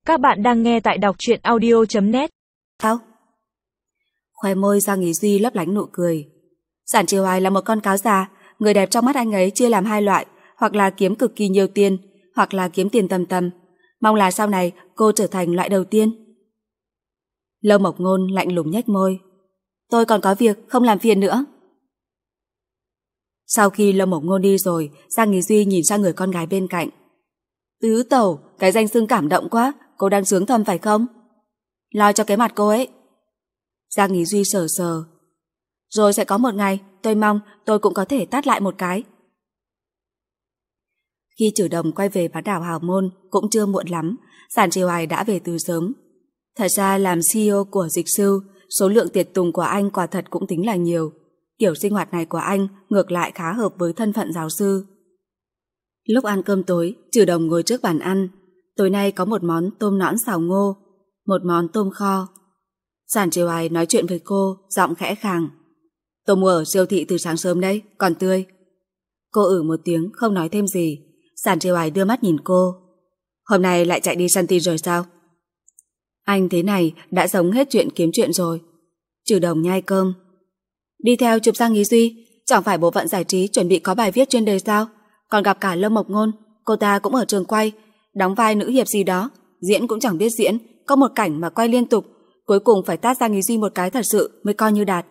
Các bạn đang nghe tại đọc truyện audio.net. Sao? Khóe môi Giang Ý Duy lấp lánh nụ cười. Giản Triều Hoài là một con cáo già, người đẹp trong mắt anh ấy chia làm hai loại, hoặc là kiếm cực kỳ nhiều tiền, hoặc là kiếm tiền tầm tầm. Mong là sau này cô trở thành loại đầu tiên. Lâu Mộc Ngôn lạnh lùng nhếch môi. Tôi còn có việc, không làm phiền nữa. Sau khi Lâu Mộc Ngôn đi rồi, Giang Ý Duy nhìn sang người con gái bên cạnh. Tứ tẩu, cái danh xưng cảm động quá, cô đang sướng thầm phải không? Lo cho cái mặt cô ấy. Giang Ý Duy sờ sờ. Rồi sẽ có một ngày, tôi mong tôi cũng có thể tát lại một cái. Khi Trử Đồng quay về bán đảo Hào Môn cũng chưa muộn lắm, Giản Triều Hoài đã về từ sớm. Thật ra làm CEO của Dịch Sư, số lượng tiệc tùng của anh quả thật cũng tính là nhiều. Kiểu sinh hoạt này của anh ngược lại khá hợp với thân phận giáo sư. Lúc ăn cơm tối, Trử Đồng ngồi trước bàn ăn. Tối nay có một món tôm nõn xào ngô, một món tôm kho. Giản Triều Hoài nói chuyện với cô, giọng khẽ khàng. Tôi mua ở siêu thị từ sáng sớm đấy, còn tươi. Cô một tiếng, không nói thêm gì. Giản Triều Hoài đưa mắt nhìn cô. Hôm nay lại chạy đi săn tin rồi sao? Anh thế này đã giống hết chuyện kiếm chuyện rồi. Trử Đồng nhai cơm. Đi theo chụp Giang Ý Duy, chẳng phải bộ phận giải trí chuẩn bị có bài viết chuyên đề sao? Còn gặp cả Lâm Mộc Ngôn, cô ta cũng ở trường quay, đóng vai nữ hiệp gì đó, diễn cũng chẳng biết diễn, có một cảnh mà quay liên tục, cuối cùng phải tát Giang Ý Duy một cái thật sự mới coi như đạt.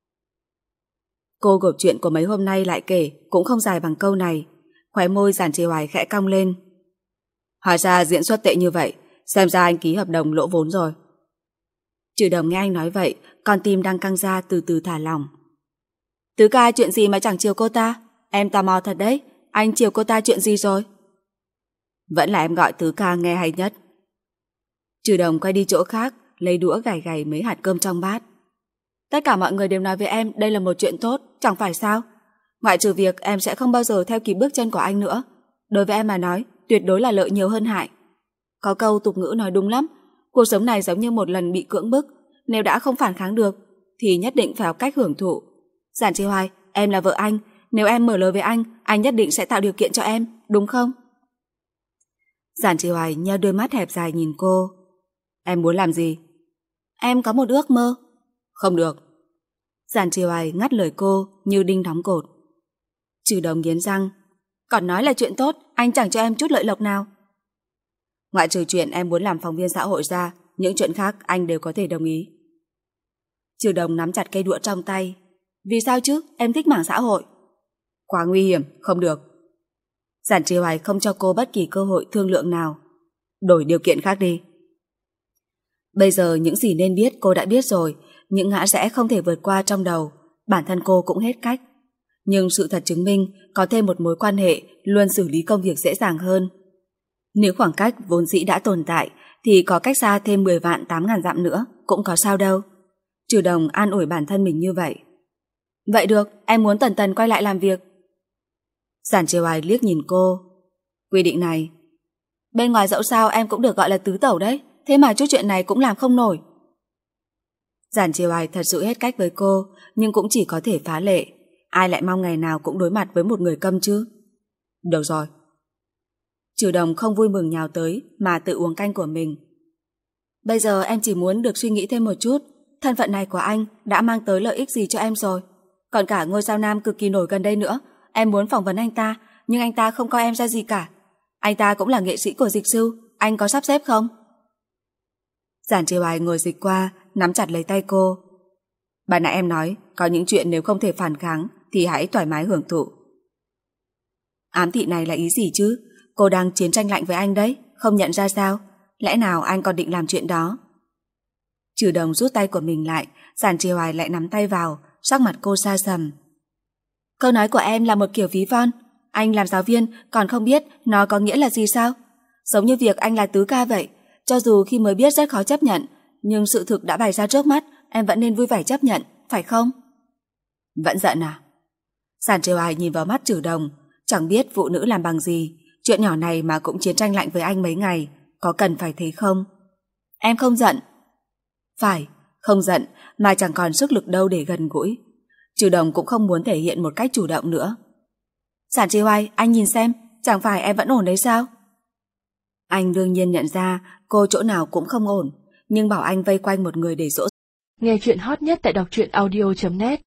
Cô gộp chuyện của mấy hôm nay lại kể, cũng không dài bằng câu này. Khóe môi Giản Triều Hoài khẽ cong lên. Hóa ra diễn xuất tệ như vậy, xem ra anh ký hợp đồng lỗ vốn rồi. Trử Đồng nghe anh nói vậy, con tim đang căng ra từ từ thả lỏng. Tứ ca chuyện gì mà chẳng chiều cô ta? Em tò mò thật đấy, anh chiều cô ta chuyện gì rồi? Vẫn là em gọi Tứ ca nghe hay nhất. Trử Đồng quay đi chỗ khác, lấy đũa gảy gảy mấy hạt cơm trong bát. Tất cả mọi người đều nói với em đây là một chuyện tốt, chẳng phải sao? Ngoại trừ việc em sẽ không bao giờ theo kịp bước chân của anh nữa. Đối với em mà nói, tuyệt đối là lợi nhiều hơn hại. Có câu tục ngữ nói đúng lắm, cuộc sống này giống như một lần bị cưỡng bức, nếu đã không phản kháng được, thì nhất định phải học cách hưởng thụ. Giản Triều Hoài, em là vợ anh, nếu em mở lời với anh nhất định sẽ tạo điều kiện cho em, đúng không? Giản Triều Hoài nheo đôi mắt hẹp dài nhìn cô. Em muốn làm gì? Em có một ước mơ. Không được. Giản Triều Hoài ngắt lời cô như đinh đóng cột. Trử Đồng nghiến răng. Còn nói là chuyện tốt, anh chẳng cho em chút lợi lộc nào. Ngoại trừ chuyện em muốn làm phóng viên xã hội ra, những chuyện khác anh đều có thể đồng ý. Trử Đồng nắm chặt cây đũa trong tay. Vì sao chứ, em thích mảng xã hội. Quá nguy hiểm, không được. Giản Triều Hoài không cho cô bất kỳ cơ hội thương lượng nào. Đổi điều kiện khác đi. Bây giờ những gì nên biết cô đã biết rồi, những ngã rẽ không thể vượt qua trong đầu, bản thân cô cũng hết cách. Nhưng sự thật chứng minh có thêm một mối quan hệ luôn xử lý công việc dễ dàng hơn. Nếu khoảng cách vốn dĩ đã tồn tại thì có cách xa thêm 10 vạn 8.000 dặm nữa cũng có sao đâu. Trử Đồng an ủi bản thân mình như vậy. Vậy được, em muốn Tần Tần quay lại làm việc. Giản Triều Hoài liếc nhìn cô. Quy định này. Bên ngoài dẫu sao em cũng được gọi là tứ tẩu đấy, thế mà chút chuyện này cũng làm không nổi. Giản Triều Hoài thật sự hết cách với cô, nhưng cũng chỉ có thể phá lệ. Ai lại mong ngày nào cũng đối mặt với một người câm chứ? Được rồi. Trử Đồng không vui mừng nhào tới mà tự uống canh của mình. Bây giờ em chỉ muốn được suy nghĩ thêm một chút. Thân phận này của anh đã mang tới lợi ích gì cho em rồi? Còn cả ngôi sao nam cực kỳ nổi gần đây nữa, em muốn phỏng vấn anh ta, nhưng anh ta không coi em ra gì cả. Anh ta cũng là nghệ sĩ của Dịch Sư, anh có sắp xếp không? Giản Triều Hoài ngồi dịch qua, nắm chặt lấy tay cô. Bà nãy em nói, có những chuyện nếu không thể phản kháng thì hãy thoải mái hưởng thụ. Ám thị này là ý gì chứ? Cô đang chiến tranh lạnh với anh đấy, không nhận ra sao? Lẽ nào anh còn định làm chuyện đó? Trử Đồng rút tay của mình lại, Giản Triều Hoài lại nắm tay vào, sắc mặt cô xa sầm. Câu nói của em là một kiểu ví von. Anh làm giáo viên còn không biết nó có nghĩa là gì sao? Giống như việc anh là tứ ca vậy. Cho dù khi mới biết rất khó chấp nhận, nhưng sự thực đã bày ra trước mắt, em vẫn nên vui vẻ chấp nhận, phải không? Vẫn giận à? Giản Triều Hoài nhìn vào mắt Trử Đồng, chẳng biết phụ nữ làm bằng gì, chuyện nhỏ này mà cũng chiến tranh lạnh với anh mấy ngày, có cần phải thế không? Em không giận. Phải, không giận mà chẳng còn sức lực đâu để gần gũi. Trử Đồng cũng không muốn thể hiện một cách chủ động nữa. Giản Triều Hoài, anh nhìn xem, chẳng phải em vẫn ổn đấy sao? Anh đương nhiên nhận ra cô chỗ nào cũng không ổn, nhưng bảo anh vây quanh một người để dỗ. Nghe chuyện hot nhất tại đọc truyện audio.net